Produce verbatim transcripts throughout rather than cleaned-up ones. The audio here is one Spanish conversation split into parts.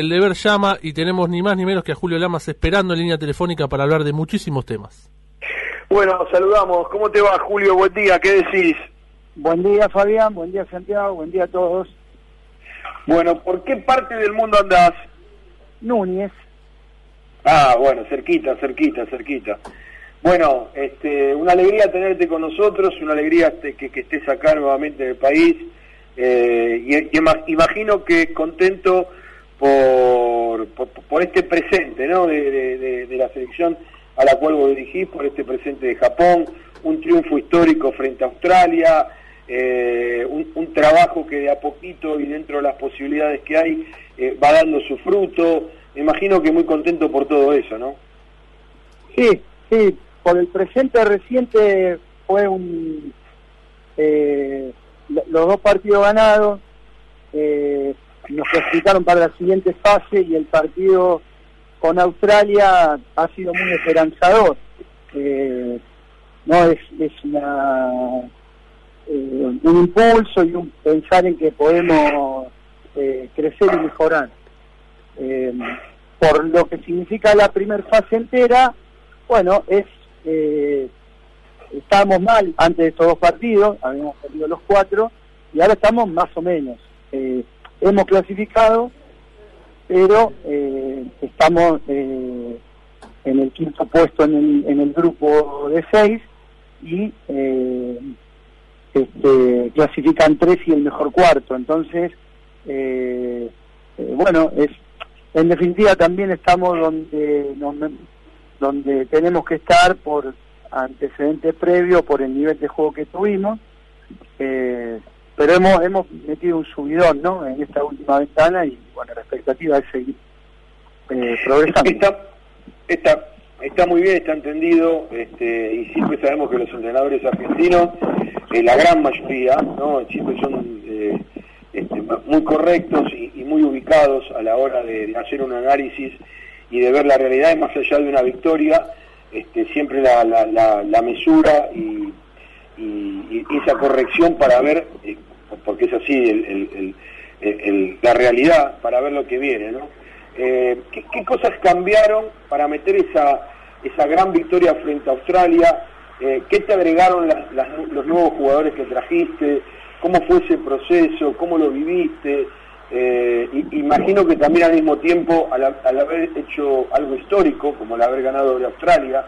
el deber llama y tenemos ni más ni menos que a Julio Lamas esperando en línea telefónica para hablar de muchísimos temas. Bueno, saludamos. ¿Cómo te va, Julio? Buen día, ¿qué decís? Buen día, Fabián, buen día, Santiago, buen día a todos. Bueno, ¿por qué parte del mundo andás? Núñez. Ah, bueno, cerquita, cerquita, cerquita. Bueno, este, una alegría tenerte con nosotros, una alegría este, que, que estés acá nuevamente en el país. Eh, y, y imagino que contento por, por, por este presente, ¿no? De, de, de, de la selección a la cual vos dirigís, por este presente de Japón, un triunfo histórico frente a Australia, eh, un, un trabajo que de a poquito y dentro de las posibilidades que hay eh, va dando su fruto. Me imagino que muy contento por todo eso, ¿no? Sí, sí, por el presente reciente fue un... Eh, los dos partidos ganados, eh, nos clasificaron para la siguiente fase y el partido con Australia ha sido muy esperanzador. Eh, no es, es una, eh, un impulso y un pensar en que podemos eh, crecer y mejorar. Eh, por lo que significa la primera fase entera, bueno, es eh, estábamos mal antes de estos dos partidos, habíamos perdido los cuatro y ahora estamos más o menos. Eh, hemos clasificado, pero eh, estamos eh, en el quinto puesto en el, en el grupo de seis y eh, este, clasifican tres y el mejor cuarto. Entonces, eh, eh, bueno, es en definitiva también estamos donde, donde, donde tenemos que estar por antecedentes previos, por el nivel de juego que tuvimos. Eh, pero hemos hemos metido un subidón, ¿no?, en esta última ventana y bueno, la expectativa es seguir eh, progresando. Está, está, está muy bien, está entendido, este, y siempre sabemos que los entrenadores argentinos, eh, la gran mayoría, ¿no?, siempre son eh, este, muy correctos y, y muy ubicados a la hora de, de hacer un análisis y de ver la realidad, y más allá de una victoria, este, siempre la, la, la, la mesura y Y, y esa corrección para ver, eh, porque es así el, el, el, el, la realidad, para ver lo que viene, ¿no? Eh, ¿qué, ¿Qué cosas cambiaron para meter esa esa gran victoria frente a Australia? Eh, ¿Qué te agregaron las, las, los nuevos jugadores que trajiste? ¿Cómo fue ese proceso? ¿Cómo lo viviste? Eh, y, imagino que también al mismo tiempo, al, al haber hecho algo histórico, como el haber ganado de Australia,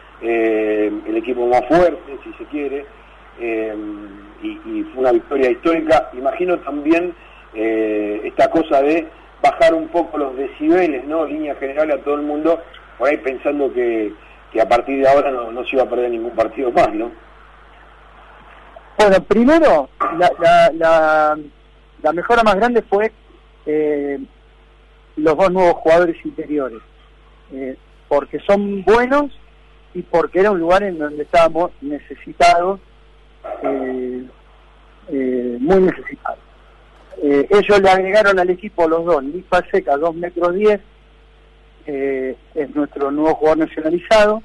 eh, el equipo más fuerte, si se quiere, Eh, y, y fue una victoria histórica, imagino también eh, esta cosa de bajar un poco los decibeles, ¿no?, en línea general a todo el mundo, por ahí pensando que, que a partir de ahora no, no se iba a perder ningún partido más, ¿no? Bueno, primero, la, la, la, la mejora más grande fue eh, los dos nuevos jugadores interiores, eh, porque son buenos y porque era un lugar en donde estábamos necesitados, Eh, eh, muy necesitado. Eh, ellos le agregaron al equipo los dos, Nick Paseca, dos metros diez, eh, es nuestro nuevo jugador nacionalizado,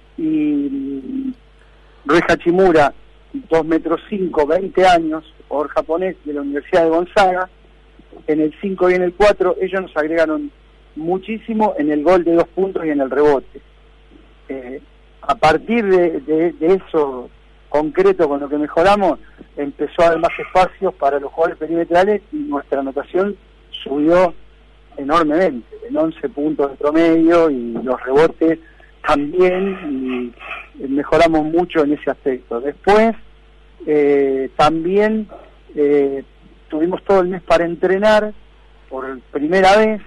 y Rui Hachimura, dos metros cinco, veinte años, jugador japonés de la Universidad de Gonzaga. En el cinco y en el cuatro ellos nos agregaron muchísimo en el gol de dos puntos y en el rebote. Eh, a partir de, de, de eso concreto, con lo que mejoramos, empezó a haber más espacios para los jugadores perimetrales y nuestra anotación subió enormemente, en once puntos de promedio, y los rebotes también, y mejoramos mucho en ese aspecto. Después, eh, también eh, tuvimos todo el mes para entrenar por primera vez,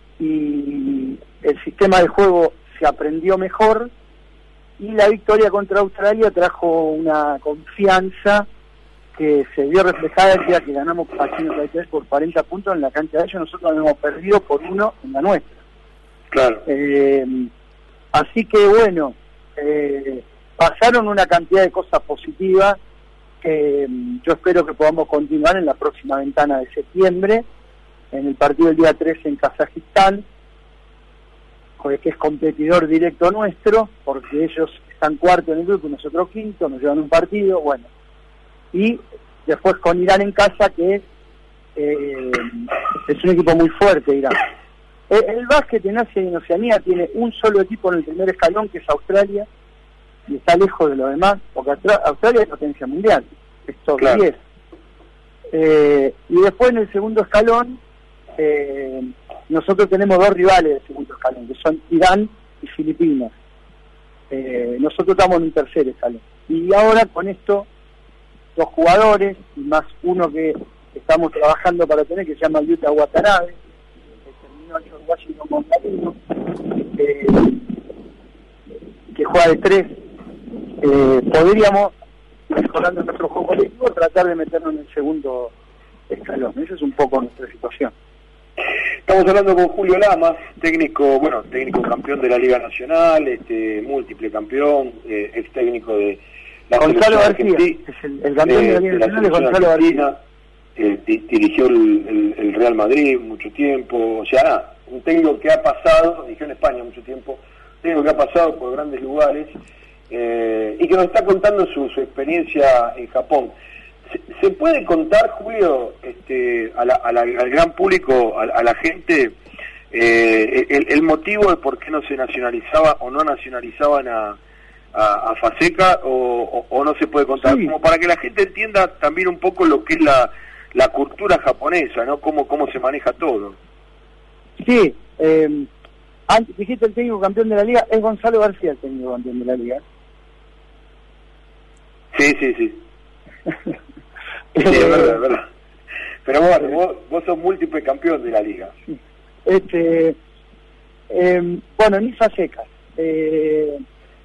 y el sistema de juego se aprendió mejor, y la victoria contra Australia trajo una confianza que se vio reflejada el día que ganamos a China por cuarenta puntos en la cancha de ellos. Nosotros habíamos perdido por uno en la nuestra. Claro. Eh, así que bueno, eh, pasaron una cantidad de cosas positivas que eh, yo espero que podamos continuar en la próxima ventana de septiembre, en el partido del día trece en Kazajistán, que es competidor directo nuestro, porque ellos están cuarto en el grupo y nosotros quinto, nos llevan un partido, bueno. Y después con Irán en casa, que es, eh, es un equipo muy fuerte, Irán. El, el básquet en Asia y en Oceanía tiene un solo equipo en el primer escalón, que es Australia, y está lejos de lo demás, porque Australia es potencia mundial, es top claro. diez. Eh, y después en el segundo escalón, eh, nosotros tenemos dos rivales del segundo escalón, que son Irán y Filipinas. Eh, nosotros estamos en un tercer escalón. Y ahora con esto, dos jugadores, y más uno que estamos trabajando para tener, que se llama Yuta Watanabe, que terminó en Washington Montalino, eh, que juega de tres. Eh, podríamos, mejorando nuestro juego colectivo, tratar de meternos en el segundo escalón. Esa es un poco nuestra situación. Estamos hablando con Julio Lamas, técnico, bueno, técnico campeón de la Liga Nacional, este, múltiple campeón, eh, ex técnico de la Gonzalo García, Argentina, es el, el campeón eh, de la Liga Nacional es Gonzalo García. Eh, dirigió el, el, el Real Madrid mucho tiempo, o sea, un técnico que ha pasado, dirigió en España mucho tiempo, un técnico que ha pasado por grandes lugares, eh, y que nos está contando su, su experiencia en Japón. ¿Se, se puede contar, Julio, este, a la, a la, al gran público, a, a la gente, eh, el, el motivo de por qué no se nacionalizaba o no nacionalizaban a, a, a Faseca, o, o, o no se puede contar? Sí. Como para que la gente entienda también un poco lo que es la, la cultura japonesa, ¿no? Cómo, cómo se maneja todo. Sí, eh, antes dijiste el técnico campeón de la Liga, es Gonzalo García el técnico campeón de la Liga. Sí, sí, sí. Sí, es verdad, es verdad. Pero bueno, vos, vos sos múltiple campeón de la Liga. Este, eh, bueno, ni Faseca. Eh,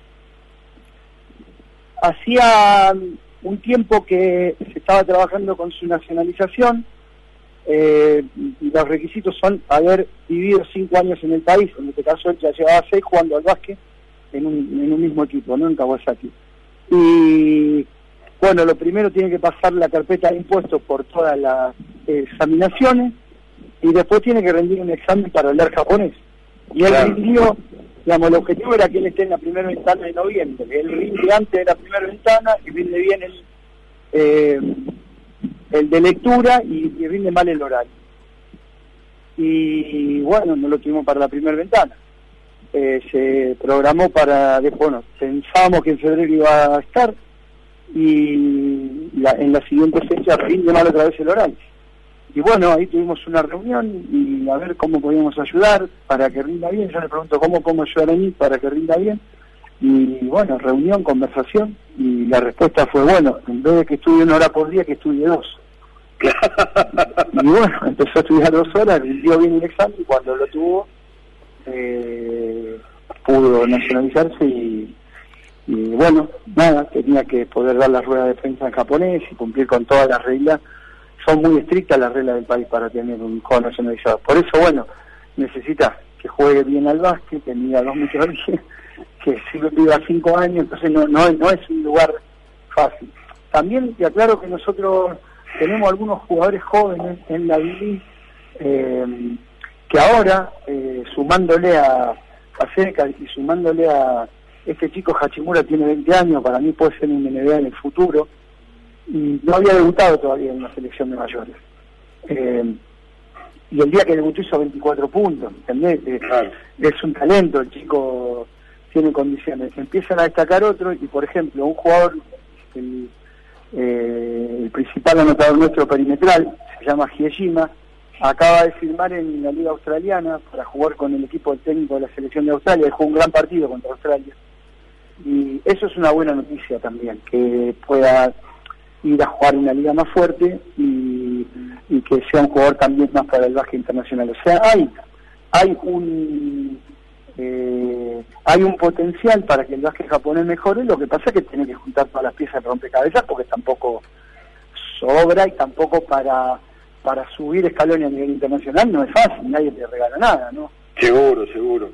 hacía un tiempo que se estaba trabajando con su nacionalización. Eh, y los requisitos son haber vivido cinco años en el país. En este caso él ya llevaba seis jugando al básquet en un, en un mismo equipo, no en Kawasaki. Y bueno, lo primero tiene que pasar la carpeta de impuestos por todas las eh, examinaciones, y después tiene que rendir un examen para hablar japonés. Y él claro. rindió, digamos, el objetivo era que él esté en la primera ventana de noviembre. Él rinde antes de la primera ventana y rinde bien el, eh, el de lectura y, y rinde mal el oral. Y bueno, no lo tuvimos para la primera ventana. Eh, se programó para, bueno, pensábamos que en febrero iba a estar, y la, en la siguiente fecha rinde mal otra vez el oral. Y bueno, ahí tuvimos una reunión y a ver cómo podíamos ayudar para que rinda bien. Yo le pregunto cómo podemos ayudar a mí para que rinda bien. Y bueno, reunión, conversación, y la respuesta fue, bueno, en vez de que estudie una hora por día, que estudie dos. Y bueno, empezó a estudiar dos horas, rindió bien el examen, y cuando lo tuvo, eh, pudo nacionalizarse y, y bueno, nada, tenía que poder dar la rueda de prensa en japonés y cumplir con todas las reglas. Son muy estrictas las reglas del país para tener un jugador nacionalizado. Por eso, bueno, necesita que juegue bien al básquet, que mida dos metros, que viva cinco años, entonces no, no, no es un lugar fácil. También te aclaro que nosotros tenemos algunos jugadores jóvenes en la Billy, eh, que ahora, eh, sumándole a Faseca y sumándole a este chico Hachimura, tiene veinte años, para mí puede ser un N B A en el futuro, y no había debutado todavía en la selección de mayores. Eh, y el día que debutó hizo veinticuatro puntos, ¿entendés? Eh, claro. Es un talento, el chico tiene condiciones. Empiezan a destacar otros, y por ejemplo, un jugador, el, eh, el principal anotador nuestro perimetral, se llama Hiejima, acaba de firmar en la Liga Australiana para jugar con el equipo técnico de la selección de Australia. Jugó un gran partido contra Australia. Y eso es una buena noticia también, que pueda ir a jugar en una liga más fuerte y, y que sea un jugador también más para el básquet internacional. O sea, hay hay un eh, hay un potencial para que el básquet japonés mejore. Lo que pasa es que tiene que juntar todas las piezas de rompecabezas, porque tampoco sobra, y tampoco para para subir escalones a nivel internacional no es fácil, nadie te regala nada, ¿no? Seguro, seguro.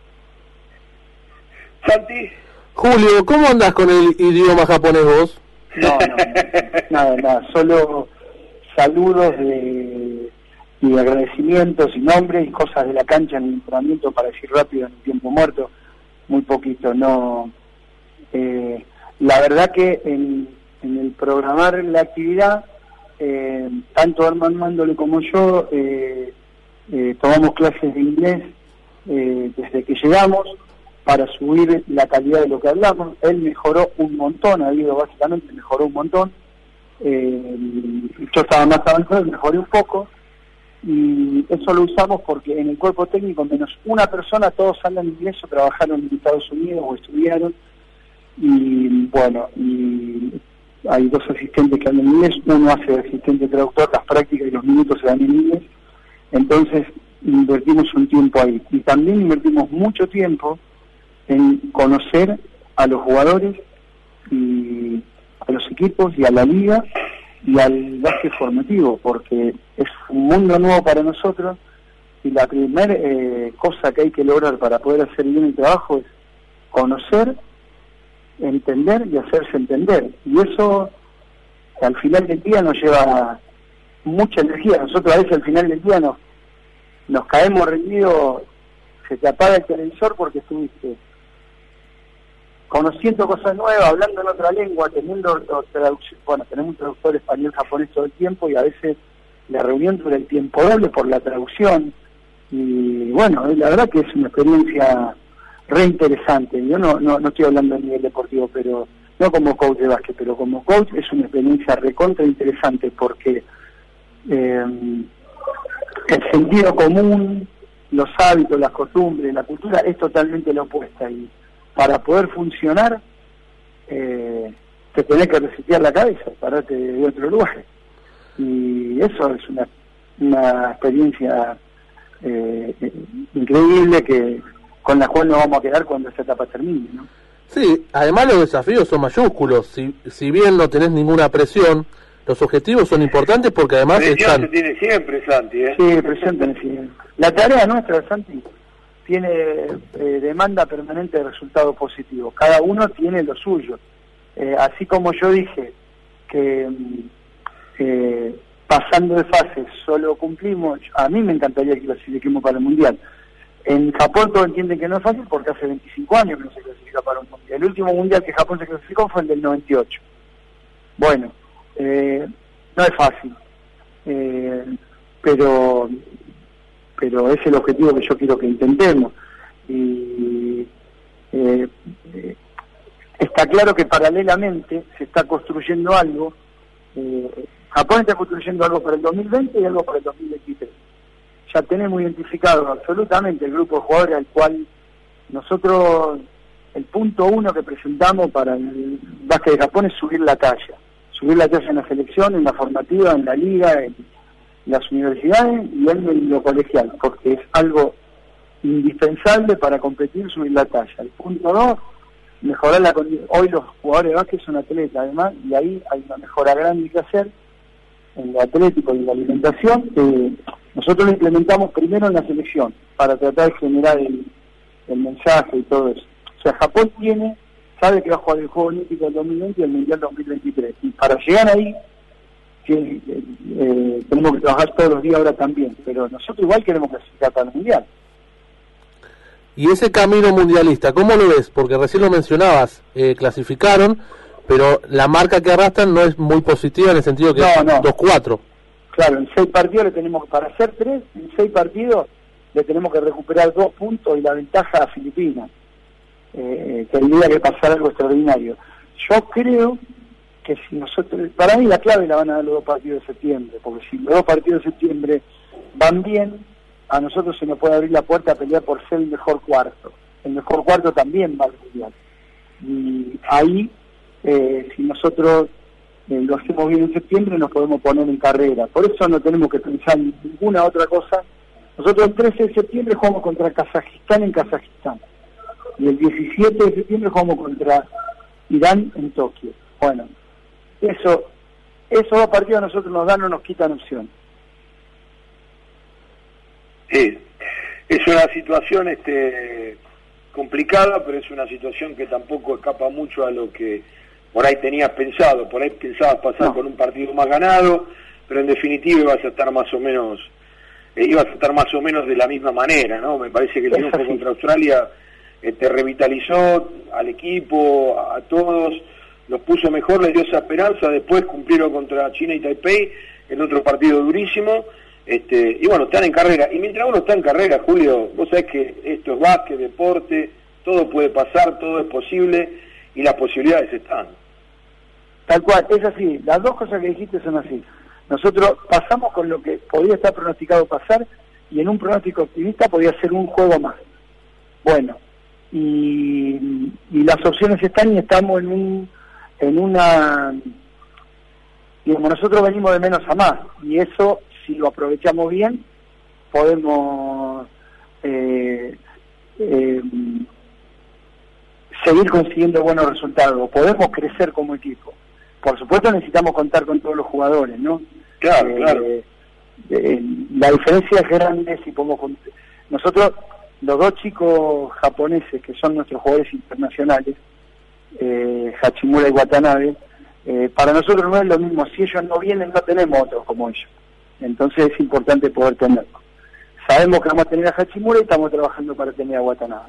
Santi. Julio, ¿cómo andás con el idioma japonés vos? No, no, nada, nada, solo saludos de, y agradecimientos y nombres y cosas de la cancha en el entrenamiento, para decir rápido en el tiempo muerto, muy poquito. No, eh, la verdad que en, en el programar la actividad, eh, tanto Armand Mándole como yo, eh, eh, tomamos clases de inglés eh, desde que llegamos para subir la calidad de lo que hablamos. Él mejoró un montón, ha ido básicamente, mejoró un montón. Eh, yo estaba más avanzado, mejoré un poco, y eso lo usamos porque en el cuerpo técnico menos una persona todos hablan inglés o trabajaron en Estados Unidos o estudiaron, y bueno, y hay dos asistentes que hablan inglés, uno hace de asistente traductor, las prácticas y los minutos se dan en inglés, entonces invertimos un tiempo ahí, y también invertimos mucho tiempo en conocer a los jugadores y a los equipos y a la liga y al básquet formativo, porque es un mundo nuevo para nosotros, y la primera eh, cosa que hay que lograr para poder hacer bien el trabajo es conocer, entender y hacerse entender, y eso al final del día nos lleva mucha energía. Nosotros a veces al final del día nos, nos caemos rendidos, se te apaga el televisor porque estuviste conociendo cosas nuevas, hablando en otra lengua, teniendo traducción. Bueno, tenemos un traductor español-japonés todo el tiempo, y a veces la reunión dura el tiempo doble por la traducción, y bueno, la verdad que es una experiencia re interesante. Yo no, no, no estoy hablando a nivel deportivo, pero no como coach de básquet, pero como coach es una experiencia recontra interesante, porque eh, el sentido común, los hábitos, las costumbres, la cultura es totalmente la opuesta, y para poder funcionar eh, te tenés que resetear la cabeza, pararte de otro lugar, y eso es una, una experiencia eh, increíble que con la cual nos vamos a quedar cuando esta etapa termine, ¿no? Sí, además los desafíos son mayúsculos, si, si bien no tenés ninguna presión, los objetivos son importantes porque además presión están... se tiene siempre, Santi, ¿eh? Sí, presión tiene siempre. La tarea nuestra, Santi, tiene eh, demanda permanente de resultados positivos. Cada uno tiene lo suyo. Eh, así como yo dije que eh, pasando de fase solo cumplimos, a mí me encantaría que clasifiquemos para el Mundial. En Japón todos entienden que no es fácil porque hace veinticinco años que no se clasifica para un Mundial. El último Mundial que Japón se clasificó fue el del noventa y ocho. Bueno, eh, no es fácil, eh, pero... pero es el objetivo que yo quiero que intentemos. Y eh, eh, está claro que paralelamente se está construyendo algo. eh, Japón está construyendo algo para el dos mil veinte y algo para el dos mil veintitrés. Ya tenemos identificado absolutamente el grupo de jugadores al cual nosotros, el punto uno que presentamos para el básquet de Japón es subir la talla. Subir la talla en la selección, en la formativa, en la liga, en las universidades y en lo colegial, porque es algo indispensable para competir, subir la talla. El punto dos, mejorar la condición. Hoy los jugadores de básquet son atletas, además, y ahí hay una mejora grande que hacer en lo atlético y en la alimentación. Eh, nosotros lo implementamos primero en la selección, para tratar de generar el, el mensaje y todo eso. O sea, Japón tiene, sabe que va a jugar el Juego Olímpico del dos mil veinte y el Mundial dos mil veintitrés, y para llegar ahí que eh, tenemos que trabajar todos los días ahora también, pero nosotros igual queremos clasificar para el Mundial. Y ese camino mundialista, ¿cómo lo ves? Porque recién lo mencionabas, eh, clasificaron, pero la marca que arrastran no es muy positiva en el sentido que no, no. dos cuatro. Claro, en seis partidos le tenemos, para hacer tres, en seis partidos le tenemos que recuperar dos puntos y la ventaja a Filipinas. Eh, tendría que pasar algo extraordinario. Yo creo que si nosotros, para mí la clave la van a dar los dos partidos de septiembre, porque si los dos partidos de septiembre van bien, a nosotros se nos puede abrir la puerta a pelear por ser el mejor cuarto. El mejor cuarto también va al Mundial. Y ahí, eh, si nosotros eh, lo hacemos bien en septiembre, nos podemos poner en carrera. Por eso no tenemos que pensar en ninguna otra cosa. Nosotros el trece de septiembre jugamos contra Kazajistán en Kazajistán. Y el diecisiete de septiembre jugamos contra Irán en Tokio. Bueno, eso, esos dos partidos a nosotros nos dan o nos quitan opción. Sí, es una situación este complicada, pero es una situación que tampoco escapa mucho a lo que por ahí tenías pensado. Por ahí pensabas pasar no. con un partido más ganado, pero en definitiva ibas a estar más o menos eh, ibas a estar más o menos de la misma manera, ¿no? Me parece que el triunfo contra Australia eh, te revitalizó al equipo, a, a todos, los puso mejor, les dio esa esperanza. Después cumplieron contra China y Taipei, el otro partido durísimo, este, y bueno, están en carrera, y mientras uno está en carrera, Julio, vos sabés que esto es básquet, deporte, todo puede pasar, todo es posible, y las posibilidades están. Tal cual, es así, las dos cosas que dijiste son así. Nosotros pasamos con lo que podía estar pronosticado pasar, y en un pronóstico optimista podía ser un juego más. Bueno, y, y las opciones están, y estamos en un en una, digamos, nosotros venimos de menos a más, y eso, si lo aprovechamos bien, podemos eh, eh, seguir consiguiendo buenos resultados, podemos crecer como equipo. Por supuesto necesitamos contar con todos los jugadores, ¿no? Claro, eh, claro. Eh, la diferencia es grande si podemos... Nosotros, los dos chicos japoneses que son nuestros jugadores internacionales, eh, Hachimura y Watanabe, eh, para nosotros no es lo mismo. Si ellos no vienen, no tenemos otros como ellos. Entonces es importante poder tenerlo. Sabemos que vamos a tener a Hachimura y estamos trabajando para tener a Watanabe.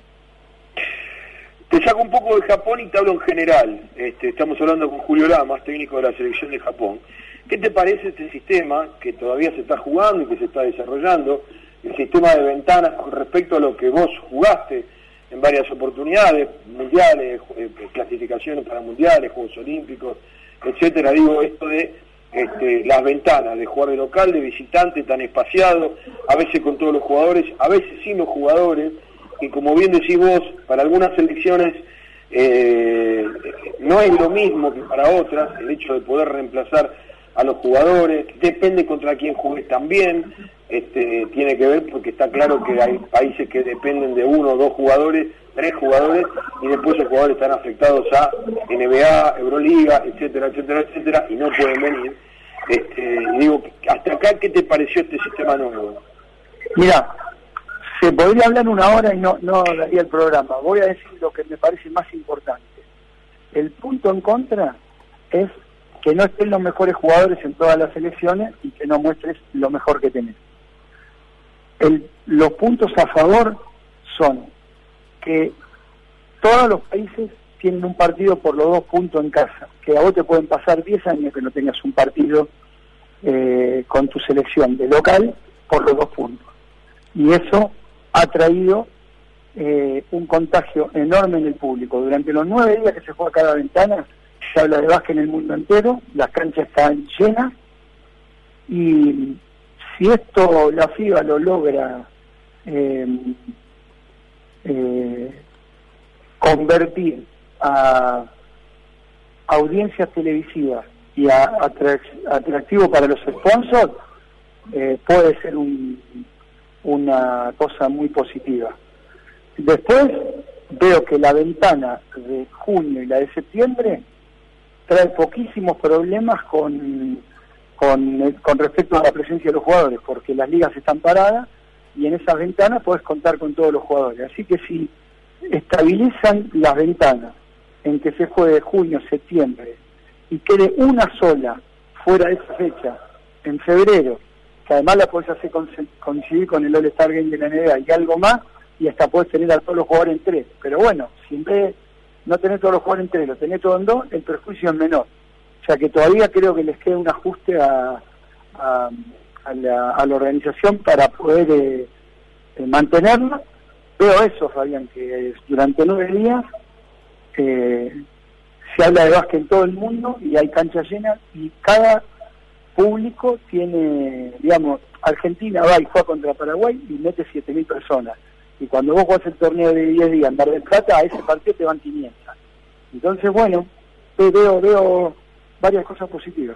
Te saco un poco de Japón y te hablo en general. Este, estamos hablando con Julio Lamas, técnico de la selección de Japón. ¿Qué te parece este sistema que todavía se está jugando y que se está desarrollando? El sistema de ventanas con respecto a lo que vos jugaste en varias oportunidades, mundiales, eh, clasificaciones para mundiales, Juegos Olímpicos, etcétera. Digo, esto de este, las ventanas, de jugar de local, de visitante, tan espaciado, a veces con todos los jugadores, a veces sin los jugadores, y como bien decís vos, para algunas selecciones eh, no es lo mismo que para otras, el hecho de poder reemplazar a los jugadores, depende contra quién juegues también, este, tiene que ver porque está claro que hay países que dependen de uno o dos jugadores, tres jugadores, y después los jugadores están afectados a N B A, Euroliga, etcétera, etcétera, etcétera, y no pueden venir. Este, y digo, hasta acá, ¿qué te pareció este sistema nuevo? Mira, se podría hablar una hora y no, no daría el programa. Voy a decir lo que me parece más importante. El punto en contra es que no estén los mejores jugadores en todas las selecciones y que no muestres lo mejor que tenés. El, los puntos a favor son que todos los países tienen un partido por los dos puntos en casa, que a vos te pueden pasar diez años que no tengas un partido eh, con tu selección de local por los dos puntos. Y eso ha traído eh, un contagio enorme en el público. Durante los nueve días que se juega cada ventana, se habla de básquet en el mundo entero, las canchas están llenas, y si esto la FIBA lo logra eh, eh, convertir a audiencias televisivas y a atrac atractivo para los sponsors, eh, puede ser un, una cosa muy positiva. Después veo que la ventana de junio y la de septiembre trae poquísimos problemas con, con, con respecto a la presencia de los jugadores, porque las ligas están paradas y en esas ventanas podés contar con todos los jugadores. Así que si estabilizan las ventanas en que se juegue junio, septiembre, y quede una sola fuera de esa fecha, en febrero, que además la podés hacer coincidir con el All-Star Game de la N B A y algo más, y hasta podés tener a todos los jugadores en tres. Pero bueno, si en vez de no tener todos los jugadores en tres, lo tenés todo en dos, el perjuicio es menor. O sea que todavía creo que les queda un ajuste a, a, a, la, a la organización para poder eh, eh, mantenerla. Veo eso, Fabián, que durante nueve días eh, se habla de básquet en todo el mundo y hay canchas llenas, y cada público tiene, digamos, Argentina va y juega contra Paraguay y mete siete mil personas. Y cuando vos jugás el torneo de diez días en Mar del Plata, a ese partido te van quinientas. Entonces, bueno, veo, veo varias cosas positivas.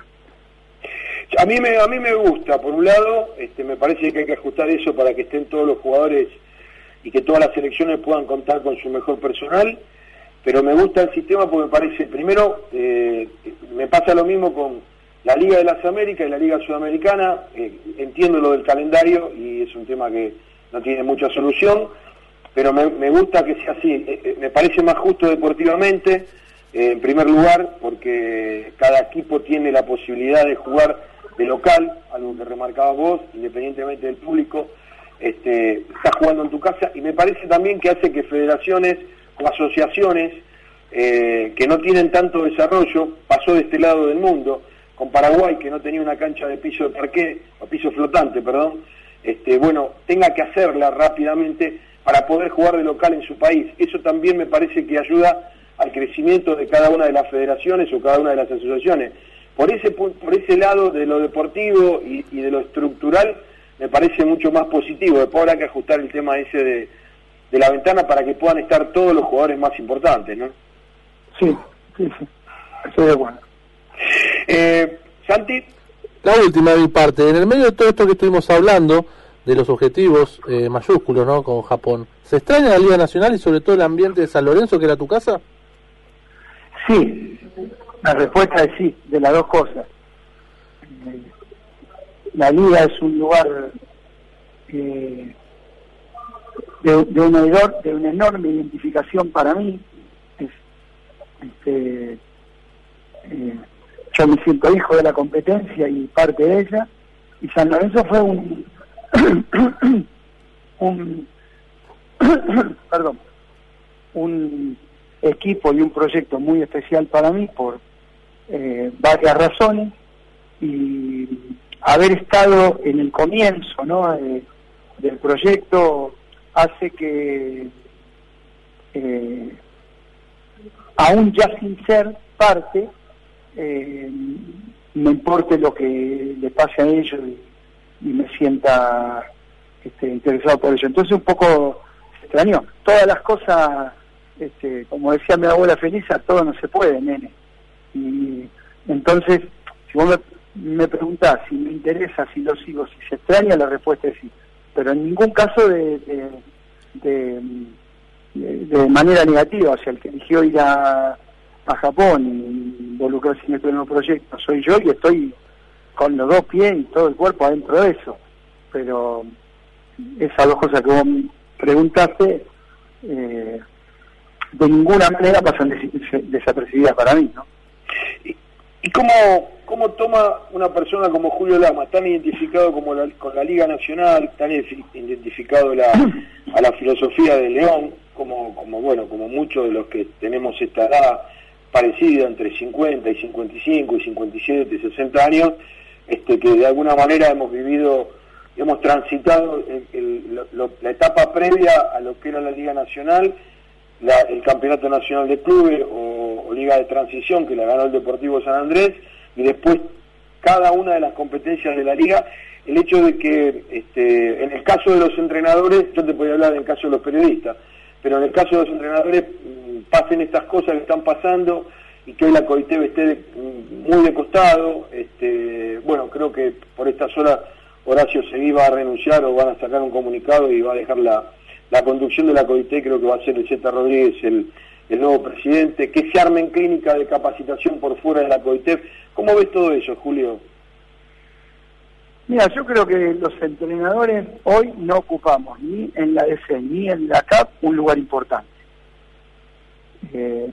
A mí me a mí me gusta, por un lado, este, me parece que hay que ajustar eso para que estén todos los jugadores y que todas las selecciones puedan contar con su mejor personal, pero me gusta el sistema porque me parece, primero, eh, me pasa lo mismo con la Liga de las Américas y la Liga Sudamericana, eh, entiendo lo del calendario y es un tema que no tiene mucha solución, pero me, me gusta que sea así, eh, eh, me parece más justo deportivamente, eh, en primer lugar, porque cada equipo tiene la posibilidad de jugar de local, algo que remarcabas vos, independientemente del público, este, estás jugando en tu casa, y me parece también que hace que federaciones o asociaciones eh, que no tienen tanto desarrollo, pasó de este lado del mundo, con Paraguay, que no tenía una cancha de piso de parqué, o piso flotante, perdón, este, bueno, tenga que hacerla rápidamente para poder jugar de local en su país. Eso también me parece que ayuda al crecimiento de cada una de las federaciones o cada una de las asociaciones. Por ese, por ese lado de lo deportivo y, y de lo estructural, me parece mucho más positivo. Después habrá que ajustar el tema ese de, de la ventana para que puedan estar todos los jugadores más importantes, ¿no? Sí, sí, sí. Estoy de acuerdo. Eh, Santi. La última de mi parte, en el medio de todo esto que estuvimos hablando, de los objetivos eh, mayúsculos, ¿no?, con Japón, ¿se extraña la Liga Nacional y sobre todo el ambiente de San Lorenzo, que era tu casa? Sí, la respuesta es sí, de las dos cosas. La Liga es un lugar eh, de, de, una, de una enorme identificación para mí. Es, este, eh, yo me siento hijo de la competencia y parte de ella, y San Lorenzo fue un un perdón un equipo y un proyecto muy especial para mí por eh, varias razones, y haber estado en el comienzo, ¿no?, eh, del proyecto hace que eh, aún ya sin ser parte eh, me importe lo que le pase a ellos y, y me sienta este, interesado por ello. Entonces un poco se extrañó. Todas las cosas, este, como decía mi abuela Felisa, todo no se puede, nene. Y entonces, si vos me, me preguntás si me interesa, si lo sigo, si se extraña, la respuesta es sí. Pero en ningún caso de, de, de, de, de manera negativa. O sea, el que eligió ir a, a Japón y involucrarse en este nuevo proyecto soy yo, y estoy con los dos pies y todo el cuerpo adentro de eso. Pero esas dos cosas que vos me preguntaste, eh, de ninguna manera pasan des desapercibidas para mí, ¿no? ¿Y, y cómo, cómo toma una persona como Julio Lama, tan identificado como la, con la Liga Nacional, tan identificado la, a la filosofía de León, como, como bueno, como muchos de los que tenemos esta edad parecida, entre cincuenta y cincuenta y cinco y cincuenta y siete, sesenta años, este, que de alguna manera hemos vivido, hemos transitado el, el, lo, la etapa previa a lo que era la Liga Nacional, la, el Campeonato Nacional de Clubes o, o Liga de Transición, que la ganó el Deportivo San Andrés, y después cada una de las competencias de la Liga. El hecho de que, este, en el caso de los entrenadores, yo te podría hablar en el caso de los periodistas, pero en el caso de los entrenadores pasen estas cosas que están pasando y que hoy la COITEB esté de, muy de costado. Este, bueno, creo que por estas horas Horacio Seguí va a renunciar o van a sacar un comunicado y va a dejar la, la conducción de la COITEB. Creo que va a ser el Zeta Rodríguez el, el nuevo presidente, que se armen clínicas de capacitación por fuera de la COITEB. ¿Cómo ves todo eso, Julio? Mira, yo creo que los entrenadores hoy no ocupamos ni en la D C ni en la C A P un lugar importante. Eh,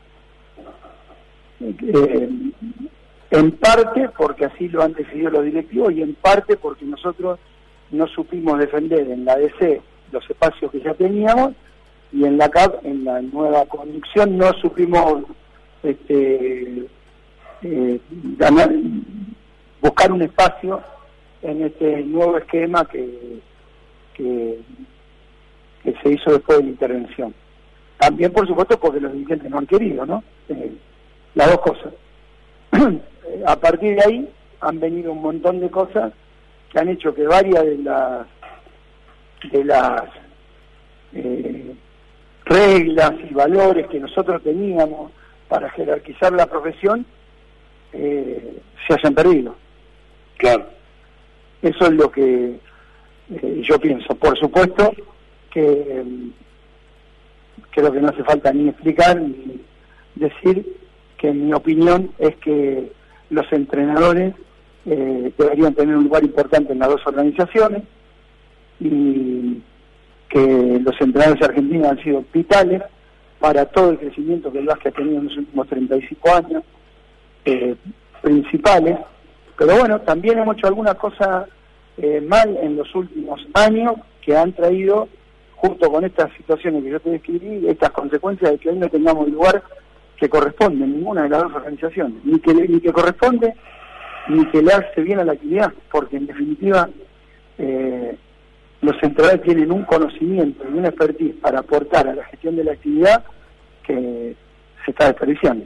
eh, en parte porque así lo han decidido los directivos, y en parte porque nosotros no supimos defender en la D C los espacios que ya teníamos, y en la C A P, en la nueva conducción, no supimos este, eh, ganar, buscar un espacio en este nuevo esquema que, que, que se hizo después de la intervención. También, por supuesto, porque los dirigentes no han querido, ¿no? Eh, las dos cosas. A partir de ahí han venido un montón de cosas que han hecho que varias de las de las eh, reglas y valores que nosotros teníamos para jerarquizar la profesión eh, se hayan perdido. Claro. Eso es lo que eh, yo pienso. Por supuesto que eh, creo que no hace falta ni explicar ni decir que mi opinión es que los entrenadores eh, deberían tener un lugar importante en las dos organizaciones, y que los entrenadores argentinos han sido vitales para todo el crecimiento que el básquet ha tenido en los últimos treinta y cinco años, eh, principales. Pero bueno, también hemos hecho algunas cosas eh, mal en los últimos años que han traído, junto con estas situaciones que yo te describí, estas consecuencias de que hoy no tengamos el lugar que corresponde en ninguna de las dos organizaciones, ni que, ni que corresponde ni que le hace bien a la actividad, porque en definitiva eh, los entrenadores tienen un conocimiento y una expertise para aportar a la gestión de la actividad que se está desperdiciando.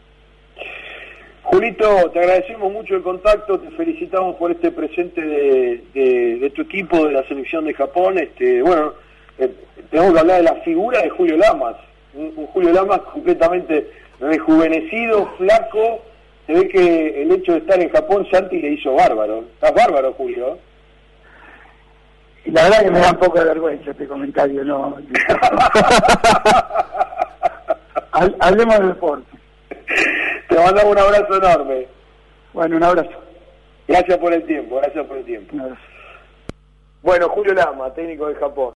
Julito, te agradecemos mucho el contacto, te felicitamos por este presente de, de, de tu equipo de la selección de Japón. Este, bueno, eh, tenemos que hablar de la figura de Julio Lamas, un, un Julio Lamas completamente rejuvenecido, flaco. Se ve que el hecho de estar en Japón, Santi le hizo bárbaro. Estás bárbaro, Julio. Y la verdad que me da un poco de vergüenza este comentario, ¿no? Hablemos de deporte. Te mandamos un abrazo enorme. Bueno, un abrazo. Gracias por el tiempo, gracias por el tiempo. Un abrazo. Bueno, Julio Lama, técnico de Japón.